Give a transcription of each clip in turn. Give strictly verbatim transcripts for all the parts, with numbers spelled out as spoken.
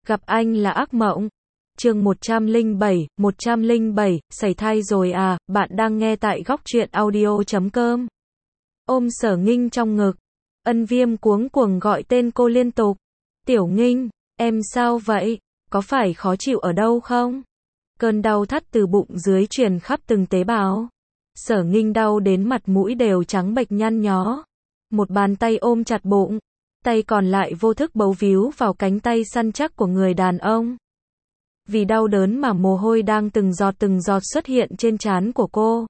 Gặp anh là ác mộng. Chương một trăm lẻ bảy, một trăm lẻ bảy, sảy thai rồi à, bạn đang nghe tại góc truyện audio chấm com. Ôm Sở Nghinh trong ngực. Ân Viêm cuống cuồng gọi tên cô liên tục. Tiểu Nghinh, em sao vậy? Có phải khó chịu ở đâu không? Cơn đau thắt từ bụng dưới truyền khắp từng tế bào. Sở Nghinh đau đến mặt mũi đều trắng bệch nhăn nhó. Một bàn tay ôm chặt bụng, tay còn lại vô thức bấu víu vào cánh tay săn chắc của người đàn ông. Vì đau đớn mà mồ hôi đang từng giọt từng giọt xuất hiện trên trán của cô.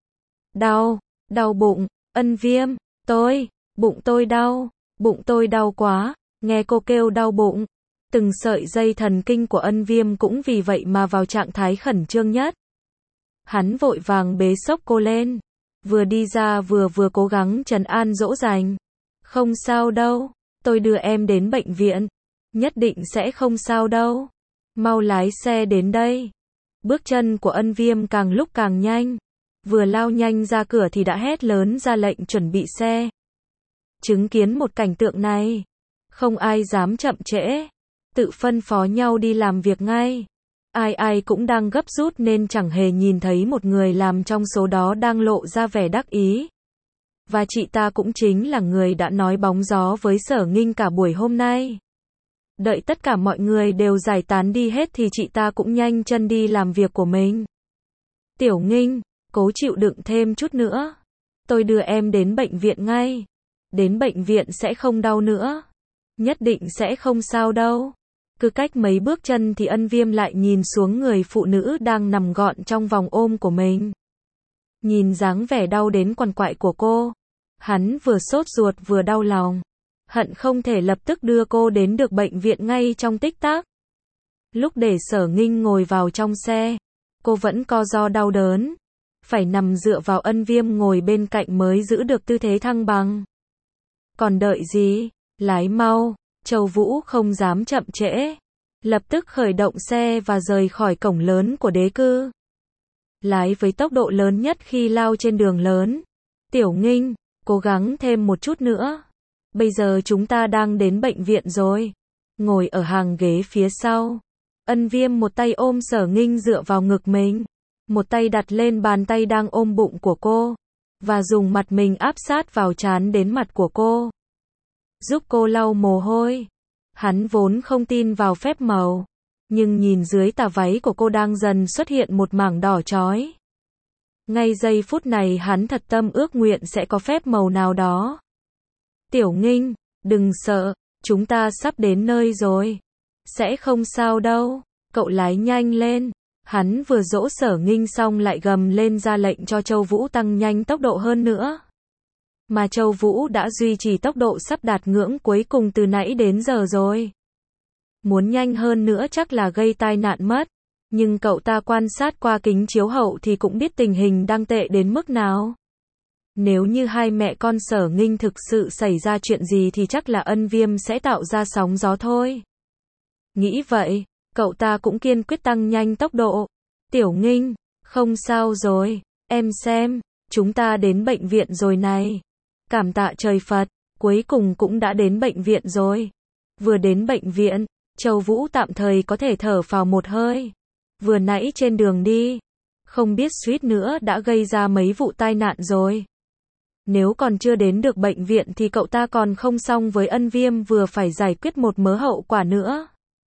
Đau, đau bụng, Ân Viêm, tôi, bụng tôi đau, bụng tôi đau quá, nghe cô kêu đau bụng. Từng sợi dây thần kinh của Ân Viêm cũng vì vậy mà vào trạng thái khẩn trương nhất. Hắn vội vàng bế xốc cô lên, vừa đi ra vừa vừa cố gắng trấn an dỗ dành. Không sao đâu, tôi đưa em đến bệnh viện, nhất định sẽ không sao đâu. Mau lái xe đến đây. Bước chân của Ân Viêm càng lúc càng nhanh, vừa lao nhanh ra cửa thì đã hét lớn ra lệnh chuẩn bị xe. Chứng kiến một cảnh tượng này, không ai dám chậm trễ, tự phân phó nhau đi làm việc ngay. Ai ai cũng đang gấp rút nên chẳng hề nhìn thấy một người làm trong số đó đang lộ ra vẻ đắc ý. Và chị ta cũng chính là người đã nói bóng gió với Sở Nghinh cả buổi hôm nay. Đợi tất cả mọi người đều giải tán đi hết thì chị ta cũng nhanh chân đi làm việc của mình. Tiểu Nghinh, cố chịu đựng thêm chút nữa. Tôi đưa em đến bệnh viện ngay. Đến bệnh viện sẽ không đau nữa. Nhất định sẽ không sao đâu. Cứ cách mấy bước chân thì Ân Viêm lại nhìn xuống người phụ nữ đang nằm gọn trong vòng ôm của mình. Nhìn dáng vẻ đau đến quằn quại của cô, hắn vừa sốt ruột vừa đau lòng. Hận không thể lập tức đưa cô đến được bệnh viện ngay trong tích tắc. Lúc để Sở Nghinh ngồi vào trong xe, cô vẫn co ro đau đớn, phải nằm dựa vào Ân Viêm ngồi bên cạnh mới giữ được tư thế thăng bằng. Còn đợi gì? Lái mau. Châu Vũ không dám chậm trễ, lập tức khởi động xe và rời khỏi cổng lớn của đế cư. Lái với tốc độ lớn nhất khi lao trên đường lớn. Tiểu Nghinh, cố gắng thêm một chút nữa. Bây giờ chúng ta đang đến bệnh viện rồi. Ngồi ở hàng ghế phía sau, Ân Viêm một tay ôm Sở Nghinh dựa vào ngực mình, một tay đặt lên bàn tay đang ôm bụng của cô, và dùng mặt mình áp sát vào trán đến mặt của cô, giúp cô lau mồ hôi. Hắn vốn không tin vào phép màu, nhưng nhìn dưới tà váy của cô đang dần xuất hiện một mảng đỏ chói. Ngay giây phút này hắn thật tâm ước nguyện sẽ có phép màu nào đó. Tiểu Nghinh, đừng sợ, chúng ta sắp đến nơi rồi. Sẽ không sao đâu, cậu lái nhanh lên. Hắn vừa dỗ Sở Nghinh xong lại gầm lên ra lệnh cho Châu Vũ tăng nhanh tốc độ hơn nữa. Mà Châu Vũ đã duy trì tốc độ sắp đạt ngưỡng cuối cùng từ nãy đến giờ rồi. Muốn nhanh hơn nữa chắc là gây tai nạn mất. Nhưng cậu ta quan sát qua kính chiếu hậu thì cũng biết tình hình đang tệ đến mức nào. Nếu như hai mẹ con Sở Nghinh thực sự xảy ra chuyện gì thì chắc là Ân Viêm sẽ tạo ra sóng gió thôi. Nghĩ vậy, cậu ta cũng kiên quyết tăng nhanh tốc độ. Tiểu Nghinh, không sao rồi, em xem, chúng ta đến bệnh viện rồi này. Cảm tạ trời Phật, cuối cùng cũng đã đến bệnh viện rồi. Vừa đến bệnh viện, Châu Vũ tạm thời có thể thở phào một hơi. Vừa nãy trên đường đi, không biết suýt nữa đã gây ra mấy vụ tai nạn rồi. Nếu còn chưa đến được bệnh viện thì cậu ta còn không xong với Ân Viêm vừa phải giải quyết một mớ hậu quả nữa.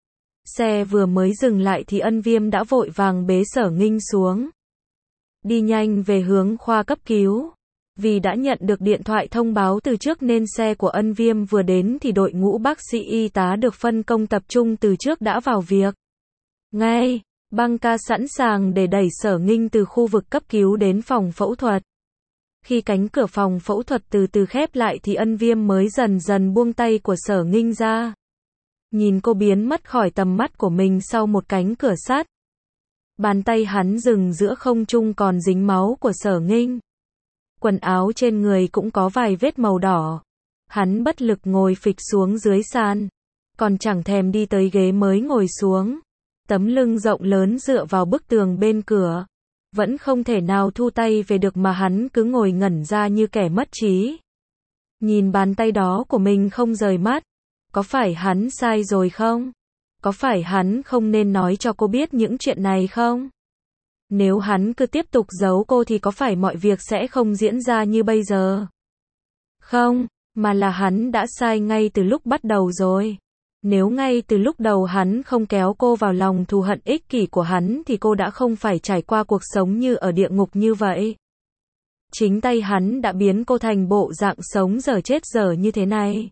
Xe vừa mới dừng lại thì Ân Viêm đã vội vàng bế Sở Nghinh xuống. Đi nhanh về hướng khoa cấp cứu. Vì đã nhận được điện thoại thông báo từ trước nên xe của Ân Viêm vừa đến thì đội ngũ bác sĩ y tá được phân công tập trung từ trước đã vào việc. Ngay, băng ca sẵn sàng để đẩy Sở Nghinh từ khu vực cấp cứu đến phòng phẫu thuật. Khi cánh cửa phòng phẫu thuật từ từ khép lại thì Ân Viêm mới dần dần buông tay của Sở Nghinh ra. Nhìn cô biến mất khỏi tầm mắt của mình sau một cánh cửa sắt. Bàn tay hắn dừng giữa không trung còn dính máu của Sở Nghinh. Quần áo trên người cũng có vài vết màu đỏ. Hắn bất lực ngồi phịch xuống dưới sàn, còn chẳng thèm đi tới ghế mới ngồi xuống. Tấm lưng rộng lớn dựa vào bức tường bên cửa. Vẫn không thể nào thu tay về được mà hắn cứ ngồi ngẩn ra như kẻ mất trí. Nhìn bàn tay đó của mình không rời mắt. Có phải hắn sai rồi không? Có phải hắn không nên nói cho cô biết những chuyện này không? Nếu hắn cứ tiếp tục giấu cô thì có phải mọi việc sẽ không diễn ra như bây giờ? Không, mà là hắn đã sai ngay từ lúc bắt đầu rồi. Nếu ngay từ lúc đầu hắn không kéo cô vào lòng thù hận ích kỷ của hắn thì cô đã không phải trải qua cuộc sống như ở địa ngục như vậy. Chính tay hắn đã biến cô thành bộ dạng sống dở chết dở như thế này.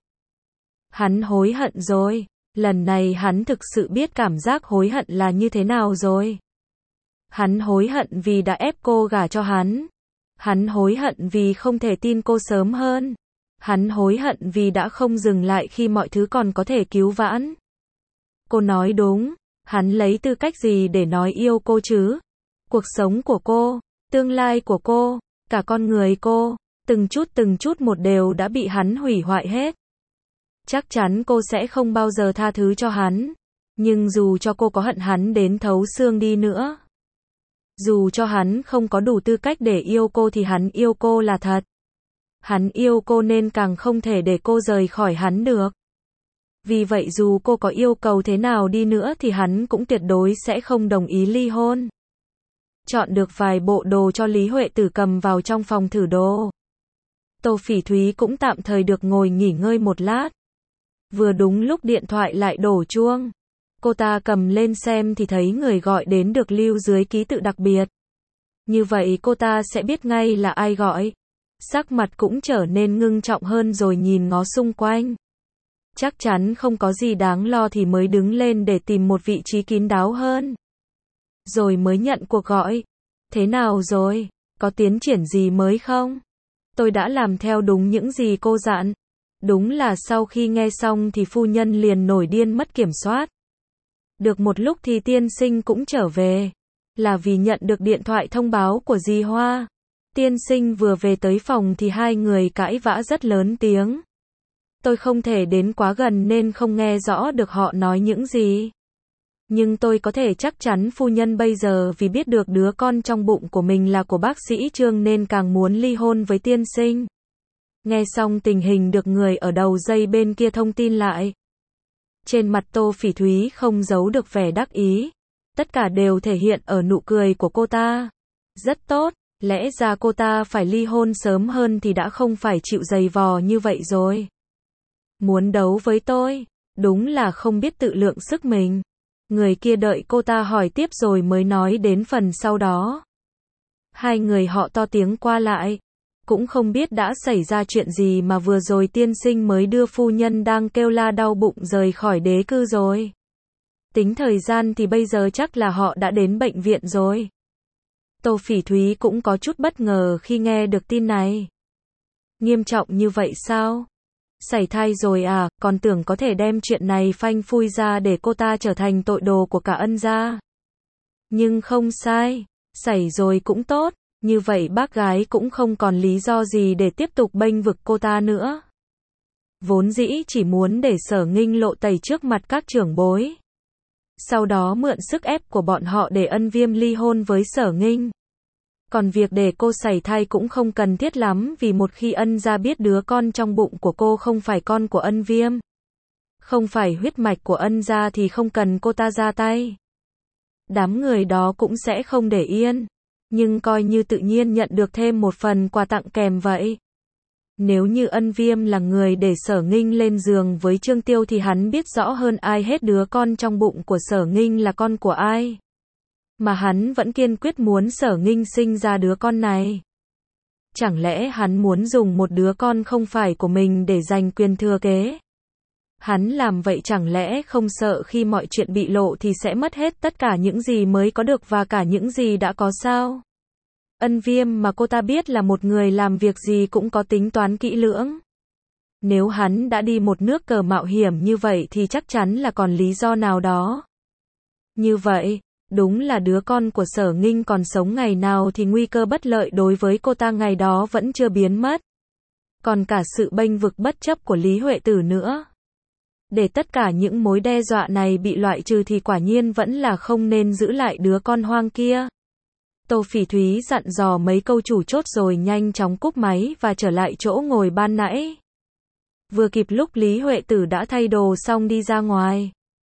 Hắn hối hận rồi. Lần này hắn thực sự biết cảm giác hối hận là như thế nào rồi. Hắn hối hận vì đã ép cô gả cho hắn. Hắn hối hận vì không thể tin cô sớm hơn. Hắn hối hận vì đã không dừng lại khi mọi thứ còn có thể cứu vãn. Cô nói đúng, hắn lấy tư cách gì để nói yêu cô chứ? Cuộc sống của cô, tương lai của cô, cả con người cô, từng chút từng chút một đều đã bị hắn hủy hoại hết. Chắc chắn cô sẽ không bao giờ tha thứ cho hắn. Nhưng dù cho cô có hận hắn đến thấu xương đi nữa, dù cho hắn không có đủ tư cách để yêu cô thì hắn yêu cô là thật. Hắn yêu cô nên càng không thể để cô rời khỏi hắn được. Vì vậy dù cô có yêu cầu thế nào đi nữa thì hắn cũng tuyệt đối sẽ không đồng ý ly hôn. Chọn được vài bộ đồ cho Lý Huệ Tử cầm vào trong phòng thử đồ. Tô Phỉ Thúy cũng tạm thời được ngồi nghỉ ngơi một lát. Vừa đúng lúc điện thoại lại đổ chuông. Cô ta cầm lên xem thì thấy người gọi đến được lưu dưới ký tự đặc biệt. Như vậy cô ta sẽ biết ngay là ai gọi. Sắc mặt cũng trở nên ngưng trọng hơn rồi nhìn ngó xung quanh. Chắc chắn không có gì đáng lo thì mới đứng lên để tìm một vị trí kín đáo hơn. Rồi mới nhận cuộc gọi. Thế nào rồi? Có tiến triển gì mới không? Tôi đã làm theo đúng những gì cô dặn. Đúng là sau khi nghe xong thì phu nhân liền nổi điên mất kiểm soát. Được một lúc thì tiên sinh cũng trở về. Là vì nhận được điện thoại thông báo của dì Hoa. Tiên sinh vừa về tới phòng thì hai người cãi vã rất lớn tiếng. Tôi không thể đến quá gần nên không nghe rõ được họ nói những gì. Nhưng tôi có thể chắc chắn phu nhân bây giờ vì biết được đứa con trong bụng của mình là của bác sĩ Trương nên càng muốn ly hôn với tiên sinh. Nghe xong tình hình được người ở đầu dây bên kia thông tin lại. Trên mặt Tô Phỉ Thúy không giấu được vẻ đắc ý. Tất cả đều thể hiện ở nụ cười của cô ta. Rất tốt, lẽ ra cô ta phải ly hôn sớm hơn thì đã không phải chịu giày vò như vậy rồi. Muốn đấu với tôi, đúng là không biết tự lượng sức mình. Người kia đợi cô ta hỏi tiếp rồi mới nói đến phần sau đó. Hai người họ to tiếng qua lại. Cũng không biết đã xảy ra chuyện gì mà vừa rồi tiên sinh mới đưa phu nhân đang kêu la đau bụng rời khỏi đế cư rồi. Tính thời gian thì bây giờ chắc là họ đã đến bệnh viện rồi. Tô Phỉ Thúy cũng có chút bất ngờ khi nghe được tin này. Nghiêm trọng như vậy sao? Sảy thai rồi à, còn tưởng có thể đem chuyện này phanh phui ra để cô ta trở thành tội đồ của cả Ân gia. Nhưng không sai, sảy rồi cũng tốt, như vậy bác gái cũng không còn lý do gì để tiếp tục bênh vực cô ta nữa. Vốn dĩ chỉ muốn để Sở Nghinh lộ tẩy trước mặt các trưởng bối. Sau đó mượn sức ép của bọn họ để Ân Viêm ly hôn với Sở Nghinh. Còn việc để cô sảy thai cũng không cần thiết lắm vì một khi Ân gia biết đứa con trong bụng của cô không phải con của Ân Viêm, không phải huyết mạch của Ân gia thì không cần cô ta ra tay. Đám người đó cũng sẽ không để yên, nhưng coi như tự nhiên nhận được thêm một phần quà tặng kèm vậy. Nếu như Ân Viêm là người để Sở Nghinh lên giường với Trương Tiêu thì hắn biết rõ hơn ai hết đứa con trong bụng của Sở Nghinh là con của ai. Mà hắn vẫn kiên quyết muốn Sở Nghinh sinh ra đứa con này. Chẳng lẽ hắn muốn dùng một đứa con không phải của mình để giành quyền thừa kế? Hắn làm vậy chẳng lẽ không sợ khi mọi chuyện bị lộ thì sẽ mất hết tất cả những gì mới có được và cả những gì đã có sao? Ân Viêm mà cô ta biết là một người làm việc gì cũng có tính toán kỹ lưỡng. Nếu hắn đã đi một nước cờ mạo hiểm như vậy thì chắc chắn là còn lý do nào đó. Như vậy, đúng là đứa con của Sở Nghinh còn sống ngày nào thì nguy cơ bất lợi đối với cô ta ngày đó vẫn chưa biến mất. Còn cả sự bênh vực bất chấp của Lý Huệ Tử nữa. Để tất cả những mối đe dọa này bị loại trừ thì quả nhiên vẫn là không nên giữ lại đứa con hoang kia. Tô Phỉ Thúy dặn dò mấy câu chủ chốt rồi nhanh chóng cúp máy và trở lại chỗ ngồi ban nãy. Vừa kịp lúc Lý Huệ Tử đã thay đồ xong đi ra ngoài.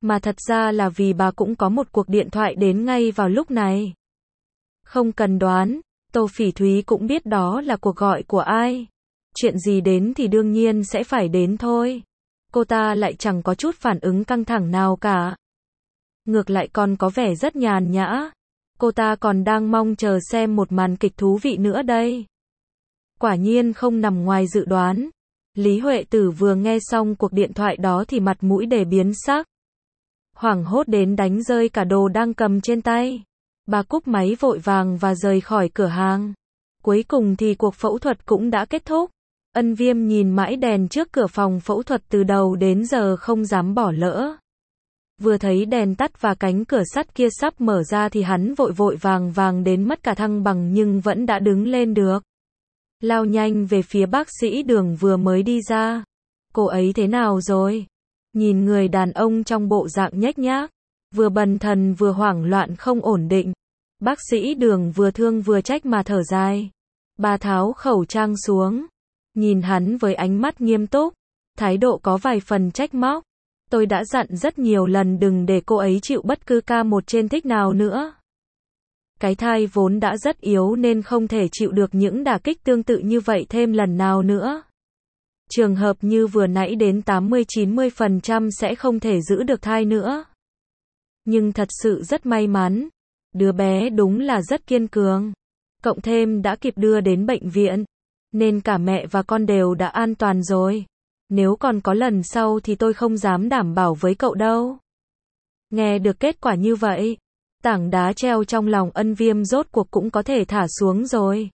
Mà thật ra là vì bà cũng có một cuộc điện thoại đến ngay vào lúc này. Không cần đoán, Tô Phỉ Thúy cũng biết đó là cuộc gọi của ai. Chuyện gì đến thì đương nhiên sẽ phải đến thôi. Cô ta lại chẳng có chút phản ứng căng thẳng nào cả. Ngược lại còn có vẻ rất nhàn nhã. Cô ta còn đang mong chờ xem một màn kịch thú vị nữa đây. Quả nhiên không nằm ngoài dự đoán. Lý Huệ Tử vừa nghe xong cuộc điện thoại đó thì mặt mũi để biến sắc. Hoảng hốt đến đánh rơi cả đồ đang cầm trên tay. Bà cúp máy vội vàng và rời khỏi cửa hàng. Cuối cùng thì cuộc phẫu thuật cũng đã kết thúc. Ân Viêm nhìn mãi đèn trước cửa phòng phẫu thuật từ đầu đến giờ không dám bỏ lỡ. Vừa thấy đèn tắt và cánh cửa sắt kia sắp mở ra thì hắn vội vội vàng vàng đến mất cả thăng bằng nhưng vẫn đã đứng lên được. Lao nhanh về phía bác sĩ Đường vừa mới đi ra. Cô ấy thế nào rồi? Nhìn người đàn ông trong bộ dạng nhếch nhác, vừa bần thần vừa hoảng loạn không ổn định. Bác sĩ Đường vừa thương vừa trách mà thở dài. Bà tháo khẩu trang xuống, nhìn hắn với ánh mắt nghiêm túc, thái độ có vài phần trách móc. Tôi đã dặn rất nhiều lần đừng để cô ấy chịu bất cứ ca một trên thích nào nữa. Cái thai vốn đã rất yếu nên không thể chịu được những đả kích tương tự như vậy thêm lần nào nữa. Trường hợp như vừa nãy đến tám mươi đến chín mươi phần trăm sẽ không thể giữ được thai nữa. Nhưng thật sự rất may mắn. Đứa bé đúng là rất kiên cường. Cộng thêm đã kịp đưa đến bệnh viện. Nên cả mẹ và con đều đã an toàn rồi. Nếu còn có lần sau thì tôi không dám đảm bảo với cậu đâu. Nghe được kết quả như vậy, tảng đá treo trong lòng Ân Viêm rốt cuộc cũng có thể thả xuống rồi.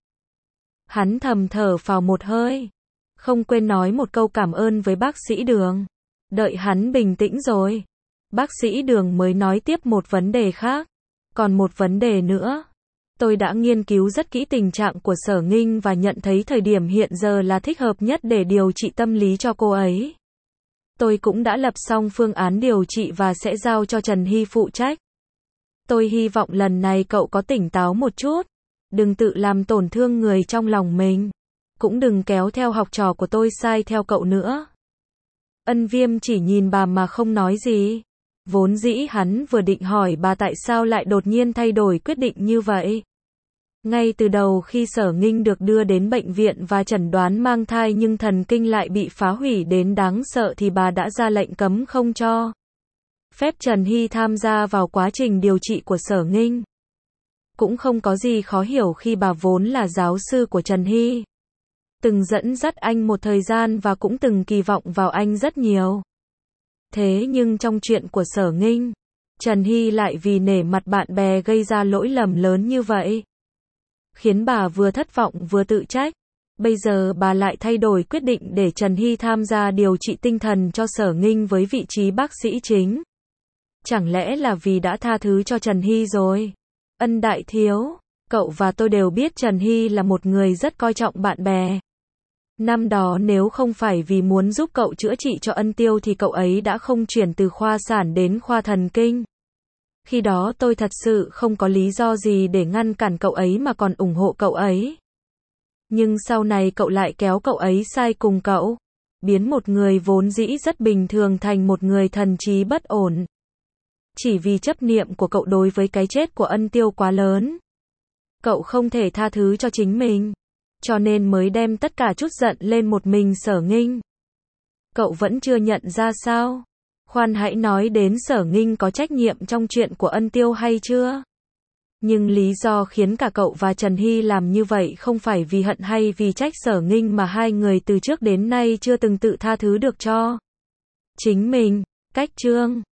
Hắn thầm thở phào một hơi. Không quên nói một câu cảm ơn với bác sĩ Đường. Đợi hắn bình tĩnh rồi, bác sĩ Đường mới nói tiếp một vấn đề khác. Còn một vấn đề nữa. Tôi đã nghiên cứu rất kỹ tình trạng của Sở Nghinh và nhận thấy thời điểm hiện giờ là thích hợp nhất để điều trị tâm lý cho cô ấy. Tôi cũng đã lập xong phương án điều trị và sẽ giao cho Trần Hy phụ trách. Tôi hy vọng lần này cậu có tỉnh táo một chút. Đừng tự làm tổn thương người trong lòng mình. Cũng đừng kéo theo học trò của tôi sai theo cậu nữa. Ân Viêm chỉ nhìn bà mà không nói gì. Vốn dĩ hắn vừa định hỏi bà tại sao lại đột nhiên thay đổi quyết định như vậy. Ngay từ đầu khi Sở Nghinh được đưa đến bệnh viện và chẩn đoán mang thai nhưng thần kinh lại bị phá hủy đến đáng sợ thì bà đã ra lệnh cấm không cho phép Trần Hy tham gia vào quá trình điều trị của Sở Nghinh. Cũng không có gì khó hiểu khi bà vốn là giáo sư của Trần Hy. Từng dẫn dắt anh một thời gian và cũng từng kỳ vọng vào anh rất nhiều. Thế nhưng trong chuyện của Sở Nghinh, Trần Hy lại vì nể mặt bạn bè gây ra lỗi lầm lớn như vậy. Khiến bà vừa thất vọng vừa tự trách. Bây giờ bà lại thay đổi quyết định để Trần Hy tham gia điều trị tinh thần cho Sở Nghinh với vị trí bác sĩ chính. Chẳng lẽ là vì đã tha thứ cho Trần Hy rồi? Ân đại thiếu, cậu và tôi đều biết Trần Hy là một người rất coi trọng bạn bè. Năm đó nếu không phải vì muốn giúp cậu chữa trị cho Ân Tiêu thì cậu ấy đã không chuyển từ khoa sản đến khoa thần kinh. Khi đó tôi thật sự không có lý do gì để ngăn cản cậu ấy mà còn ủng hộ cậu ấy. Nhưng sau này cậu lại kéo cậu ấy sai cùng cậu. Biến một người vốn dĩ rất bình thường thành một người thần trí bất ổn. Chỉ vì chấp niệm của cậu đối với cái chết của Ân Tiêu quá lớn. Cậu không thể tha thứ cho chính mình. Cho nên mới đem tất cả chút giận lên một mình Sở Nghinh. Cậu vẫn chưa nhận ra sao? Khoan hãy nói đến Sở Nghinh có trách nhiệm trong chuyện của Ân Tiêu hay chưa? Nhưng lý do khiến cả cậu và Trần Hy làm như vậy không phải vì hận hay vì trách Sở Nghinh mà hai người từ trước đến nay chưa từng tự tha thứ được cho chính mình. Cách chương